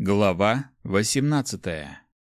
Глава 18.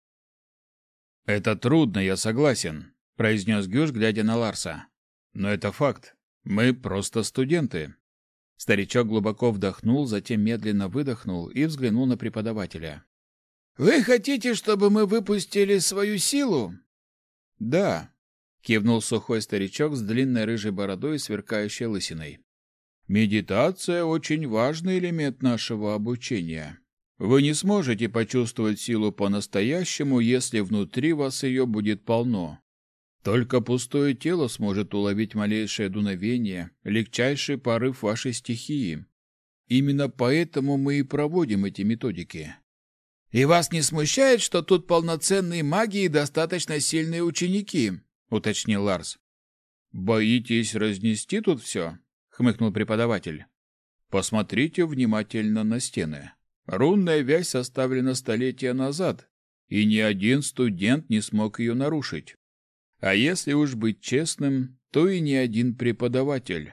«Это трудно, я согласен», — произнес Гюш, глядя на Ларса. «Но это факт. Мы просто студенты». Старичок глубоко вдохнул, затем медленно выдохнул и взглянул на преподавателя. «Вы хотите, чтобы мы выпустили свою силу?» «Да», — кивнул сухой старичок с длинной рыжей бородой и сверкающей лысиной. «Медитация — очень важный элемент нашего обучения. Вы не сможете почувствовать силу по-настоящему, если внутри вас ее будет полно. Только пустое тело сможет уловить малейшее дуновение, легчайший порыв вашей стихии. Именно поэтому мы и проводим эти методики». «И вас не смущает, что тут полноценные маги и достаточно сильные ученики?» — уточнил Ларс. «Боитесь разнести тут все?» — хмыкнул преподаватель. «Посмотрите внимательно на стены. Рунная вязь составлена столетия назад, и ни один студент не смог ее нарушить. А если уж быть честным, то и ни один преподаватель.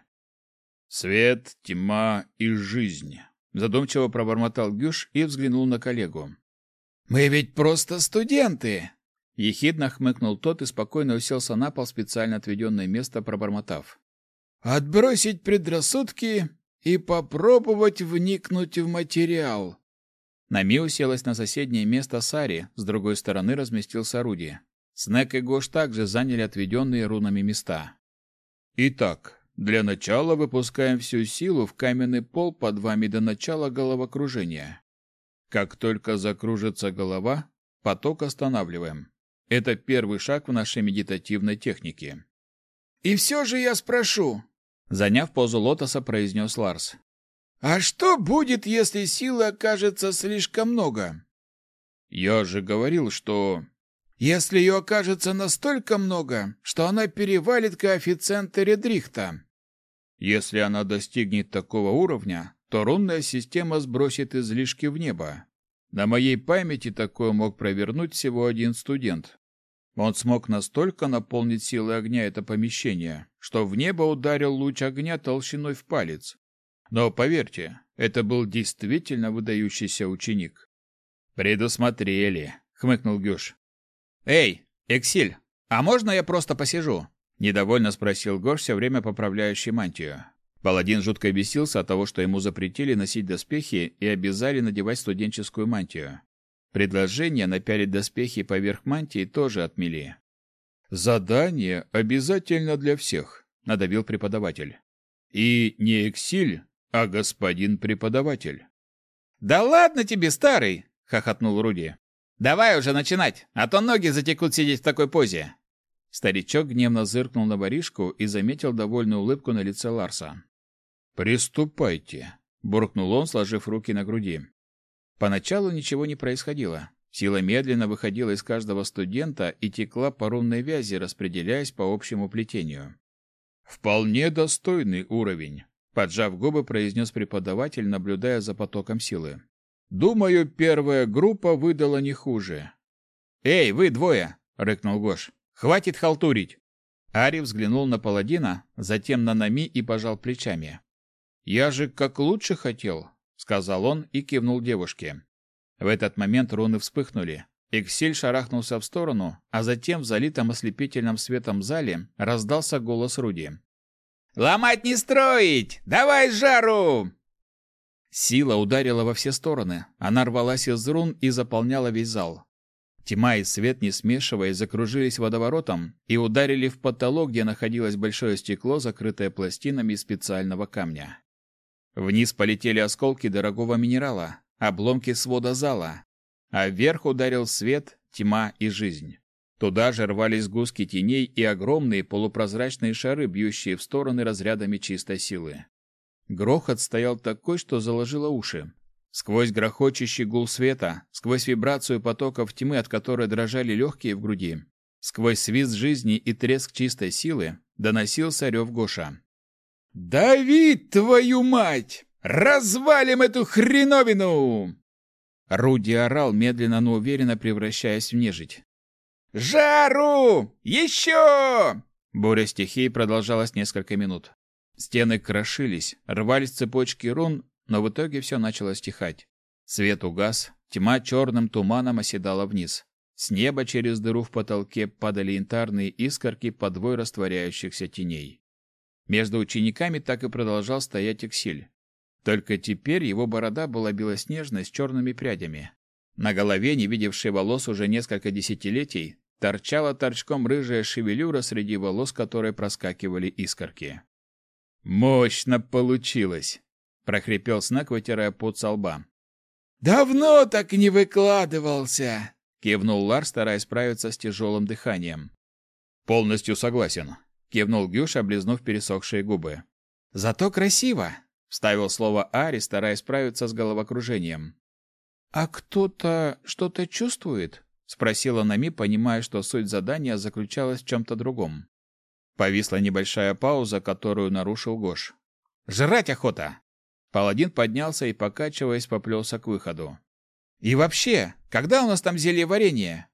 Свет, тьма и жизнь», — задумчиво пробормотал Гюш и взглянул на коллегу. «Мы ведь просто студенты!» Ехидно хмыкнул тот и спокойно уселся на пол в специально отведенное место, пробормотав. «Отбросить предрассудки и попробовать вникнуть в материал». Нами уселась на соседнее место Сари, с другой стороны разместился Руди. Снег и Гош также заняли отведенные рунами места. «Итак, для начала выпускаем всю силу в каменный пол под вами до начала головокружения. Как только закружится голова, поток останавливаем. Это первый шаг в нашей медитативной технике». «И все же я спрошу», — заняв позу лотоса, произнес Ларс. «А что будет, если силы окажется слишком много?» «Я же говорил, что...» «Если ее окажется настолько много, что она перевалит коэффициент Редрихта». «Если она достигнет такого уровня, то рунная система сбросит излишки в небо. На моей памяти такое мог провернуть всего один студент. Он смог настолько наполнить силой огня это помещение, что в небо ударил луч огня толщиной в палец. Но поверьте, это был действительно выдающийся ученик». «Предусмотрели», — хмыкнул Гюш. «Эй, Эксиль, а можно я просто посижу?» — недовольно спросил Гош, все время поправляющий мантию. Паладин жутко бесился от того, что ему запретили носить доспехи и обязали надевать студенческую мантию. Предложение напялить доспехи поверх мантии тоже отмели. «Задание обязательно для всех», — надавил преподаватель. «И не Эксиль, а господин преподаватель». «Да ладно тебе, старый!» — хохотнул Руди. «Давай уже начинать, а то ноги затекут сидеть в такой позе». Старичок гневно зыркнул на воришку и заметил довольную улыбку на лице Ларса. «Приступайте», — буркнул он, сложив руки на груди. Поначалу ничего не происходило. Сила медленно выходила из каждого студента и текла по рунной вязи, распределяясь по общему плетению. «Вполне достойный уровень», — поджав губы, произнес преподаватель, наблюдая за потоком силы. «Думаю, первая группа выдала не хуже». «Эй, вы двое!» — рыкнул Гош. «Хватит халтурить!» Ари взглянул на паладина, затем на Нами и пожал плечами. «Я же как лучше хотел», — сказал он и кивнул девушке. В этот момент руны вспыхнули. Эксиль шарахнулся в сторону, а затем в залитом ослепительным светом зале раздался голос Руди. «Ломать не строить! Давай жару!» Сила ударила во все стороны. Она рвалась из рун и заполняла весь зал. Тьма и свет, не смешиваясь, закружились водоворотом и ударили в потолок, где находилось большое стекло, закрытое пластинами из специального камня. Вниз полетели осколки дорогого минерала, обломки свода зала, а вверх ударил свет, тьма и жизнь. Туда же рвались сгустки теней и огромные полупрозрачные шары, бьющие в стороны разрядами чистой силы. Грохот стоял такой, что заложило уши. Сквозь грохочущий гул света, сквозь вибрацию потоков тьмы, от которой дрожали легкие в груди, сквозь свист жизни и треск чистой силы, доносился рев Гоша. «Давид, твою мать! Развалим эту хреновину!» Руди орал, медленно, но уверенно превращаясь в нежить. «Жару! Еще!» Буря стихий продолжалась несколько минут. Стены крошились, рвались цепочки рун, но в итоге все начало стихать. Свет угас, тьма черным туманом оседала вниз. С неба через дыру в потолке падали янтарные искорки подвой растворяющихся теней. Между учениками так и продолжал стоять Эксиль. Только теперь его борода была белоснежной с черными прядями. На голове, не видевшей волос уже несколько десятилетий, торчала торчком рыжая шевелюра, среди волос которой проскакивали искорки. «Мощно получилось!» — прохрипел Снег, вытирая пот со лба. «Давно так не выкладывался!» — кивнул Лар, стараясь справиться с тяжелым дыханием. «Полностью согласен», — кивнул Гюш, облизнув пересохшие губы. «Зато красиво!» — вставил слово Ари, стараясь справиться с головокружением. «А кто-то что-то чувствует?» — спросила Нами, понимая, что суть задания заключалась в чем-то другом. Повисла небольшая пауза, которую нарушил Гош. «Жрать охота!» Паладин поднялся и, покачиваясь, поплелся к выходу. «И вообще, когда у нас там зелье варенье?»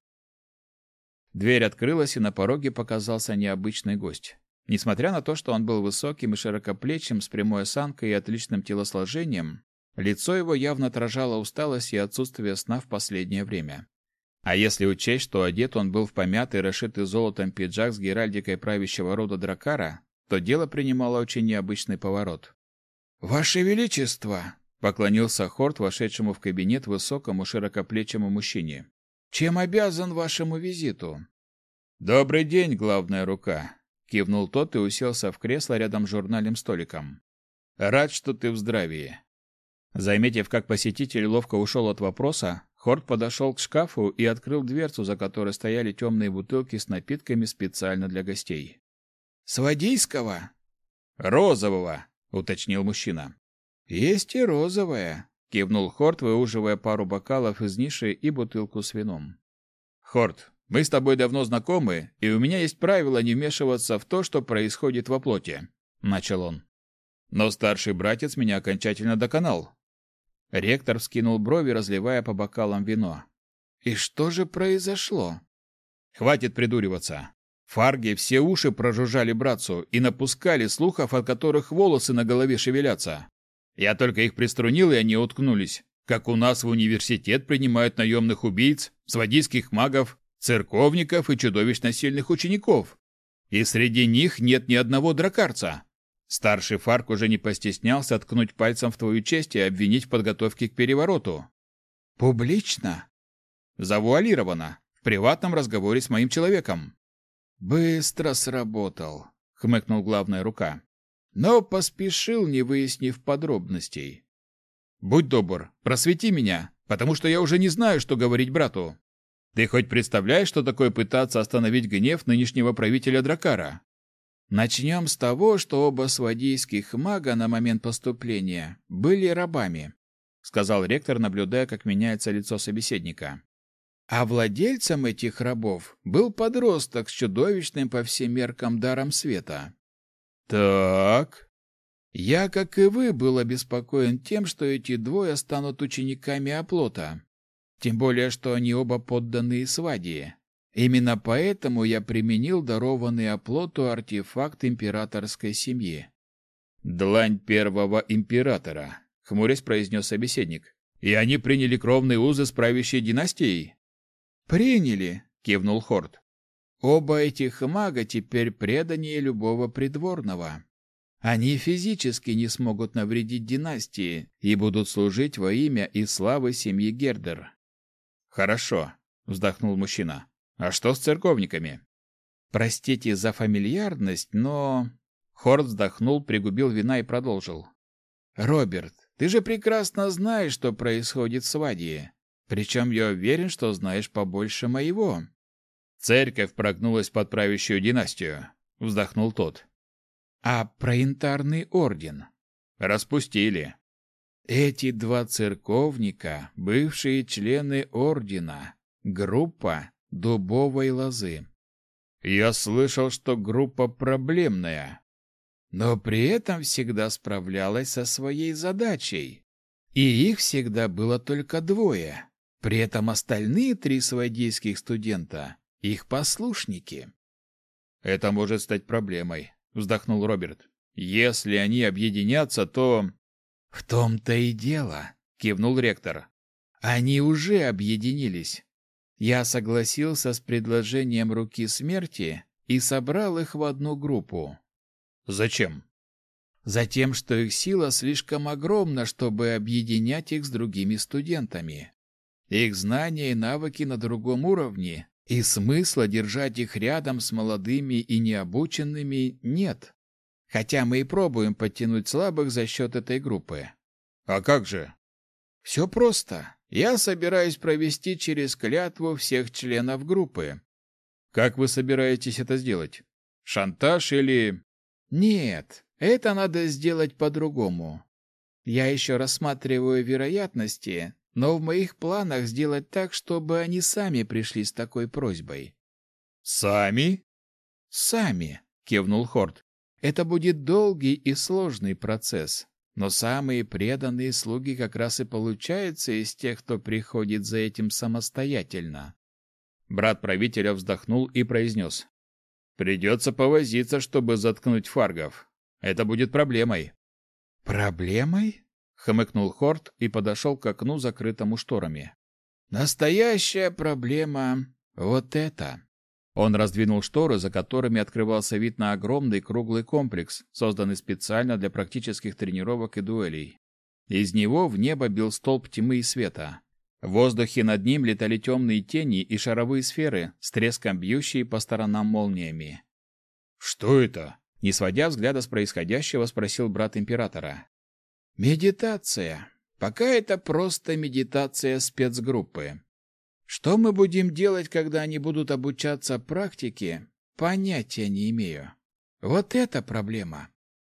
Дверь открылась, и на пороге показался необычный гость. Несмотря на то, что он был высоким и широкоплечим, с прямой осанкой и отличным телосложением, лицо его явно отражало усталость и отсутствие сна в последнее время. А если учесть, что одет он был в помятый, расшитый золотом пиджак с геральдикой правящего рода Дракара, то дело принимало очень необычный поворот. «Ваше Величество!» — поклонился Хорд вошедшему в кабинет высокому широкоплечему мужчине. «Чем обязан вашему визиту?» «Добрый день, главная рука!» — кивнул тот и уселся в кресло рядом с журнальным столиком. «Рад, что ты в здравии». Заметив, как посетитель ловко ушел от вопроса, Хорд подошел к шкафу и открыл дверцу, за которой стояли темные бутылки с напитками специально для гостей. «Свадийского?» «Розового», — уточнил мужчина. «Есть и розовая», — кивнул Хорд, выуживая пару бокалов из ниши и бутылку с вином. «Хорд, мы с тобой давно знакомы, и у меня есть правило не вмешиваться в то, что происходит во плоти», — начал он. «Но старший братец меня окончательно доконал». Ректор вскинул брови, разливая по бокалам вино. «И что же произошло?» «Хватит придуриваться. Фарги все уши прожужжали братцу и напускали слухов, от которых волосы на голове шевелятся. Я только их приструнил, и они уткнулись. Как у нас в университет принимают наемных убийц, свадийских магов, церковников и чудовищно сильных учеников. И среди них нет ни одного дракарца. Старший Фарк уже не постеснялся ткнуть пальцем в твою честь и обвинить в подготовке к перевороту. Публично? Завуалировано, в приватном разговоре с моим человеком. Быстро сработал, хмыкнул главная рука. Но поспешил, не выяснив подробностей. Будь добр, просвети меня, потому что я уже не знаю, что говорить брату. Ты хоть представляешь, что такое пытаться остановить гнев нынешнего правителя Дракара? Начнем с того, что оба свадийских мага на момент поступления были рабами, сказал ректор, наблюдая, как меняется лицо собеседника. А владельцем этих рабов был подросток с чудовищным по всем меркам даром света. Так. Я, как и вы, был обеспокоен тем, что эти двое станут учениками оплота. Тем более, что они оба подданные Свадии. Именно поэтому я применил дарованный оплоту артефакт императорской семьи. «Длань первого императора», — хмурясь произнес собеседник. «И они приняли кровные узы с правящей династией?» «Приняли», — кивнул Хорд. «Оба этих мага теперь преданнее любого придворного. Они физически не смогут навредить династии и будут служить во имя и славы семьи Гердер». «Хорошо», — вздохнул мужчина. «А что с церковниками?» «Простите за фамильярность, но...» Хорд вздохнул, пригубил вина и продолжил. «Роберт, ты же прекрасно знаешь, что происходит в Свадии. Причем я уверен, что знаешь побольше моего». «Церковь прогнулась под правящую династию», — вздохнул тот. «А про янтарный орден?» «Распустили». «Эти два церковника — бывшие члены ордена, группа дубовой лозы». «Я слышал, что группа проблемная». «Но при этом всегда справлялась со своей задачей. И их всегда было только двое. При этом остальные три свадийских студента — их послушники». «Это может стать проблемой», — вздохнул Роберт. «Если они объединятся, то...» «В том-то и дело», — кивнул ректор. Они уже объединились. Я согласился с предложением руки смерти и собрал их в одну группу. Зачем? Затем, что их сила слишком огромна, чтобы объединять их с другими студентами. Их знания и навыки на другом уровне, и смысла держать их рядом с молодыми и необученными нет. Хотя мы и пробуем подтянуть слабых за счет этой группы. А как же? Все просто. Я собираюсь провести через клятву всех членов группы. Как вы собираетесь это сделать? Шантаж или... Нет, это надо сделать по-другому. Я еще рассматриваю вероятности, но в моих планах сделать так, чтобы они сами пришли с такой просьбой. Сами? Сами, кивнул Хорд. Это будет долгий и сложный процесс. Но самые преданные слуги как раз и получаются из тех, кто приходит за этим самостоятельно. Брат правителя вздохнул и произнес. Придется повозиться, чтобы заткнуть фаргов. Это будет проблемой. Проблемой? Хмыкнул Хорд и подошел к окну, закрытому шторами. Настоящая проблема вот это. Он раздвинул шторы, за которыми открывался вид на огромный круглый комплекс, созданный специально для практических тренировок и дуэлей. Из него в небо бил столб тьмы и света. В воздухе над ним летали темные тени и шаровые сферы, с треском бьющие по сторонам молниями. «Что это?» — не сводя взгляда с происходящего, спросил брат императора. «Медитация. Пока это просто медитация спецгруппы. Что мы будем делать, когда они будут обучаться практике, понятия не имею. Вот это проблема».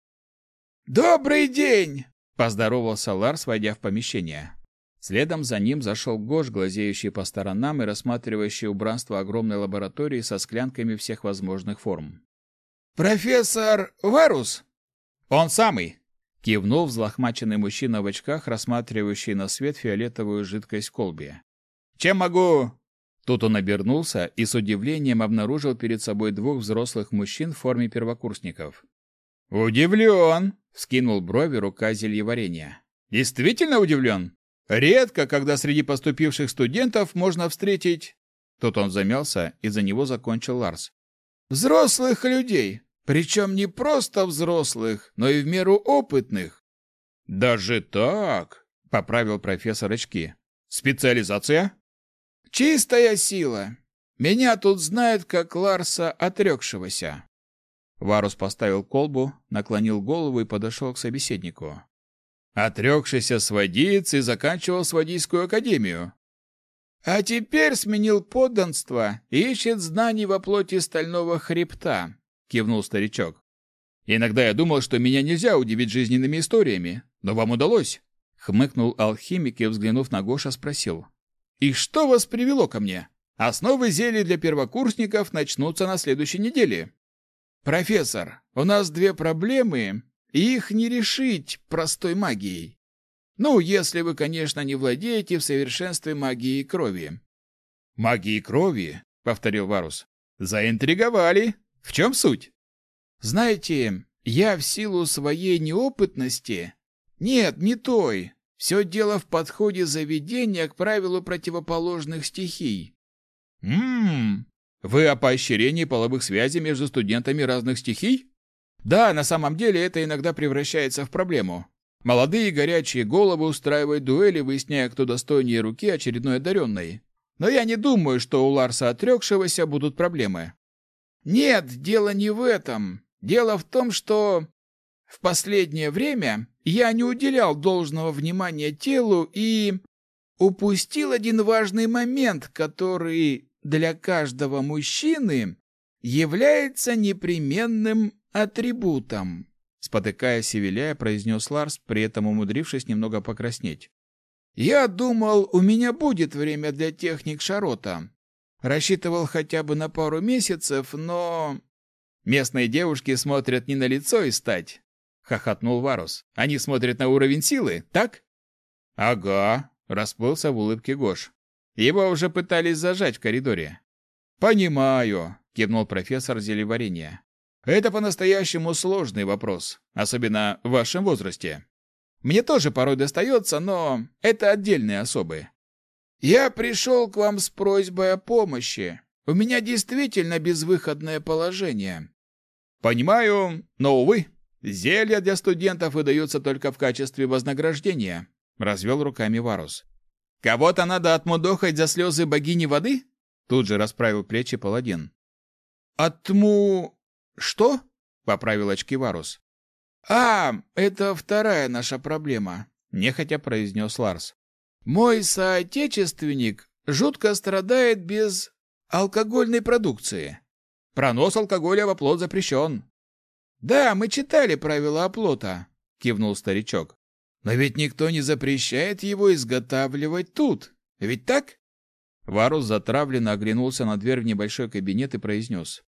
«Добрый день!» — поздоровался Ларс, войдя в помещение. Следом за ним зашел Гош, глазеющий по сторонам и рассматривающий убранство огромной лаборатории со склянками всех возможных форм. «Профессор Варус?» «Он самый!» — кивнул взлохмаченный мужчина в очках, рассматривающий на свет фиолетовую жидкость в колбе. «Чем могу?» Тут он обернулся и с удивлением обнаружил перед собой двух взрослых мужчин в форме первокурсников. «Удивлен!» — вскинул брови рука зельеварения. «Действительно удивлен? Редко, когда среди поступивших студентов можно встретить...» Тут он замялся, и за него закончил Ларс. «Взрослых людей, причем не просто взрослых, но и в меру опытных». «Даже так?» — поправил профессор очки. «Специализация?» «Чистая сила. Меня тут знают как Ларса отрекшегося». Варус поставил колбу, наклонил голову и подошел к собеседнику. «Отрекшийся сводиец и заканчивал сводийскую академию». «А теперь сменил подданство и ищет знаний во плоти стального хребта», — кивнул старичок. «Иногда я думал, что меня нельзя удивить жизненными историями, но вам удалось». Хмыкнул алхимик и, взглянув на Гоша, спросил. «И что вас привело ко мне? Основы зелий для первокурсников начнутся на следующей неделе. Профессор, у нас две проблемы, и их не решить простой магией. Ну, если вы, конечно, не владеете в совершенстве магией крови». «Магией крови?» — повторил Варус. «Заинтриговали. В чем суть?» «Знаете, я в силу своей неопытности... Нет, не той. Все дело в подходе заведения к правилу противоположных стихий». Вы о поощрении половых связей между студентами разных стихий? Да, на самом деле это иногда превращается в проблему. Молодые горячие головы устраивают дуэли, выясняя, кто достойнее руки очередной одаренной. Но я не думаю, что у Ларса отрекшегося будут проблемы. Нет, дело не в этом. Дело в том, что в последнее время я не уделял должного внимания телу и упустил один важный момент, который для каждого мужчины является непременным атрибутом. Спотыкаясь и виляя, произнес Ларс, при этом умудрившись немного покраснеть. «Я думал, у меня будет время для техник Шарота. Рассчитывал хотя бы на пару месяцев, но...» «Местные девушки смотрят не на лицо и стать», — хохотнул Варус. «Они смотрят на уровень силы, так?» «Ага», — расплылся в улыбке Гош. Его уже пытались зажать в коридоре. «Понимаю», — кивнул профессор зелеварения. «Это по-настоящему сложный вопрос, особенно в вашем возрасте. Мне тоже порой достается, но это отдельные особы. «Я пришел к вам с просьбой о помощи. У меня действительно безвыходное положение». «Понимаю, но, увы, зелья для студентов выдаются только в качестве вознаграждения», — развел руками Варус. «Кого-то надо отмудохать за слезы богини воды?» Тут же расправил плечи паладин. Что?» — поправил очки Варус. Это вторая наша проблема», — нехотя произнес Ларс. «Мой соотечественник жутко страдает без алкогольной продукции». «Пронос алкоголя в оплот запрещен». «Да, мы читали правила оплота», — кивнул старичок. «Но ведь никто не запрещает его изготавливать тут. Ведь так?» Варус затравленно оглянулся на дверь в небольшой кабинет и произнес.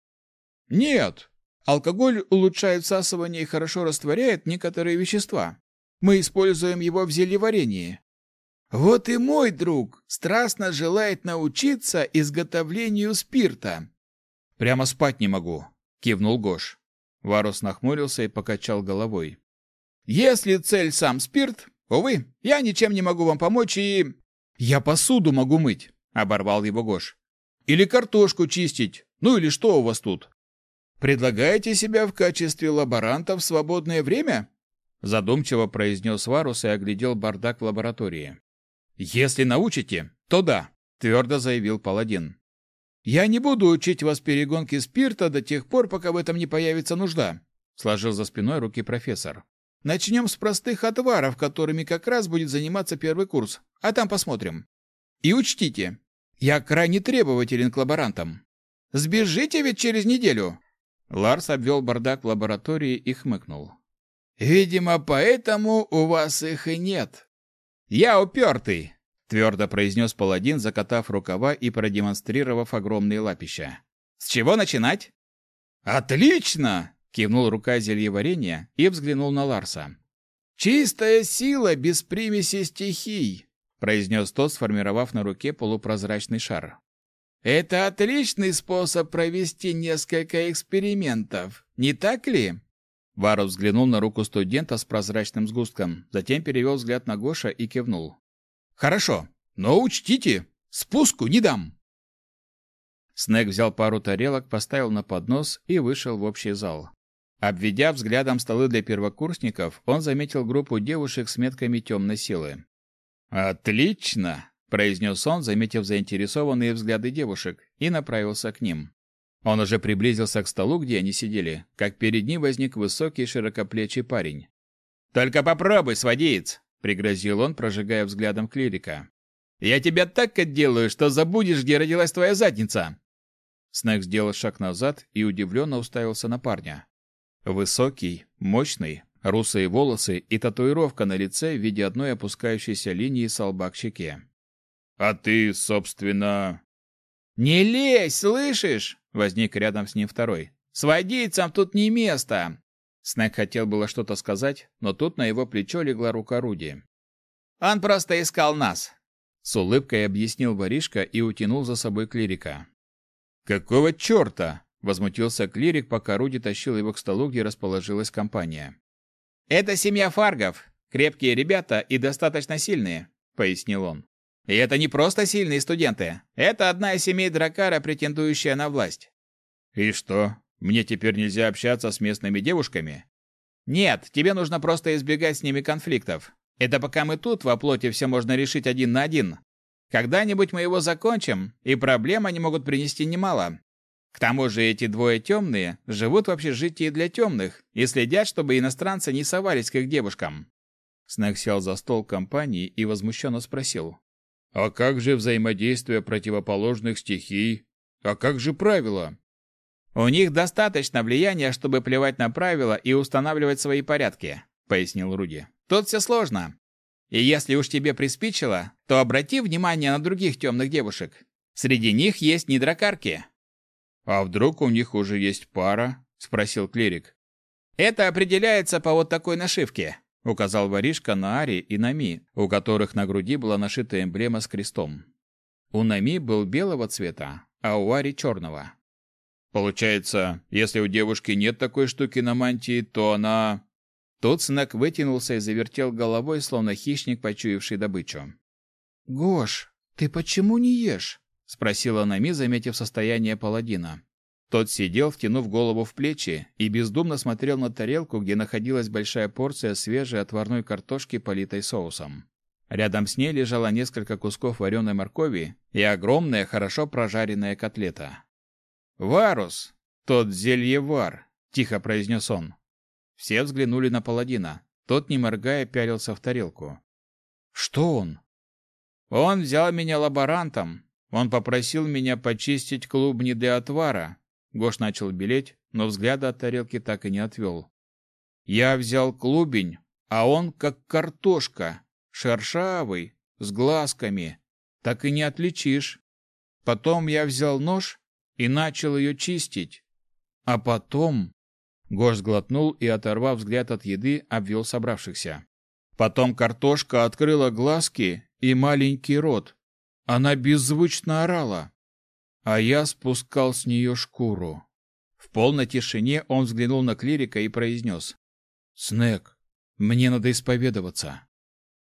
«Нет. Алкоголь улучшает всасывание и хорошо растворяет некоторые вещества. Мы используем его в зельеварении. Вот и мой друг страстно желает научиться изготовлению спирта». «Прямо спать не могу», — кивнул Гош. Варус нахмурился и покачал головой. «Если цель сам спирт, увы, я ничем не могу вам помочь и...» «Я посуду могу мыть», — оборвал его Гош. «Или картошку чистить. Ну или что у вас тут? Предлагаете себя в качестве лаборанта в свободное время?» Задумчиво произнес Варус и оглядел бардак в лаборатории. «Если научите, то да», — твердо заявил паладин. «Я не буду учить вас перегонке спирта до тех пор, пока в этом не появится нужда», — сложил за спиной руки профессор. «Начнем с простых отваров, которыми как раз будет заниматься первый курс, а там посмотрим. И учтите, я крайне требователен к лаборантам. Сбежите ведь через неделю». Ларс обвел бардак в лаборатории и хмыкнул. «Видимо, поэтому у вас их и нет». «Я упертый», — твердо произнес паладин, закатав рукава и продемонстрировав огромные лапища. «С чего начинать?» «Отлично!» — кивнул рука зельеварения и взглянул на Ларса. «Чистая сила без примеси стихий», — произнес тот, сформировав на руке полупрозрачный шар. «Это отличный способ провести несколько экспериментов, не так ли?» Варус взглянул на руку студента с прозрачным сгустком, затем перевел взгляд на Гоша и кивнул. «Хорошо, но учтите, спуску не дам!» Снег взял пару тарелок, поставил на поднос и вышел в общий зал. Обведя взглядом столы для первокурсников, он заметил группу девушек с метками темной силы. «Отлично!» — произнес он, заметив заинтересованные взгляды девушек, и направился к ним. Он уже приблизился к столу, где они сидели, как перед ним возник высокий широкоплечий парень. «Только попробуй, сводиец!» — пригрозил он, прожигая взглядом клирика. «Я тебя так отделаю, что забудешь, где родилась твоя задница!» Снег сделал шаг назад и удивленно уставился на парня. Высокий, мощный, русые волосы и татуировка на лице в виде одной опускающейся линии с лба к щеке. «А ты, собственно...» «Не лезь, слышишь?» — возник рядом с ним второй. «Сводицам тут не место!» Снег хотел было что-то сказать, но тут на его плечо легла рука Руди. «Он просто искал нас!» С улыбкой объяснил воришка и утянул за собой клирика. «Какого черта?» — возмутился клирик, пока Руди тащил его к столу, где расположилась компания. «Это семья Фаргов. Крепкие ребята и достаточно сильные», — пояснил он. «И это не просто сильные студенты. Это одна из семей Дракара, претендующая на власть». «И что, мне теперь нельзя общаться с местными девушками?» «Нет, тебе нужно просто избегать с ними конфликтов. Это пока мы тут, во плоти, все можно решить один на один. Когда-нибудь мы его закончим, и проблем они могут принести немало. К тому же эти двое темные живут в общежитии для темных и следят, чтобы иностранцы не совались к их девушкам». Снег сел за стол компании и возмущенно спросил. «А как же взаимодействие противоположных стихий? А как же правила?» «У них достаточно влияния, чтобы плевать на правила и устанавливать свои порядки», — пояснил Руди. «Тут все сложно. И если уж тебе приспичило, то обрати внимание на других темных девушек. Среди них есть недракарки». «А вдруг у них уже есть пара?» — спросил клирик. «Это определяется по вот такой нашивке», — указал воришка на Ари и Нами, у которых на груди была нашита эмблема с крестом. У Нами был белого цвета, а у Ари черного. «Получается, если у девушки нет такой штуки на мантии, то она...» Тут Снег вытянулся и завертел головой, словно хищник, почуявший добычу. «Гош, «Ты почему не ешь?» — спросила Нами, заметив состояние паладина. Тот сидел, втянув голову в плечи, и бездумно смотрел на тарелку, где находилась большая порция свежей отварной картошки, политой соусом. Рядом с ней лежало несколько кусков вареной моркови и огромная, хорошо прожаренная котлета. «Варус! Тот зельевар!» — тихо произнес он. Все взглянули на паладина. Тот, не моргая, пялился в тарелку. «Что он?» «Он взял меня лаборантом. Он попросил меня почистить клубни для отвара». Гош начал белеть, но взгляда от тарелки так и не отвел. «Я взял клубень, а он как картошка, шершавый, с глазками. Так и не отличишь. Потом я взял нож и начал ее чистить. А потом...» Гош сглотнул и, оторвав взгляд от еды, обвел собравшихся. «Потом картошка открыла глазки и маленький рот. Она беззвучно орала. А я спускал с нее шкуру». В полной тишине он взглянул на клирика и произнес: «Снег, мне надо исповедоваться».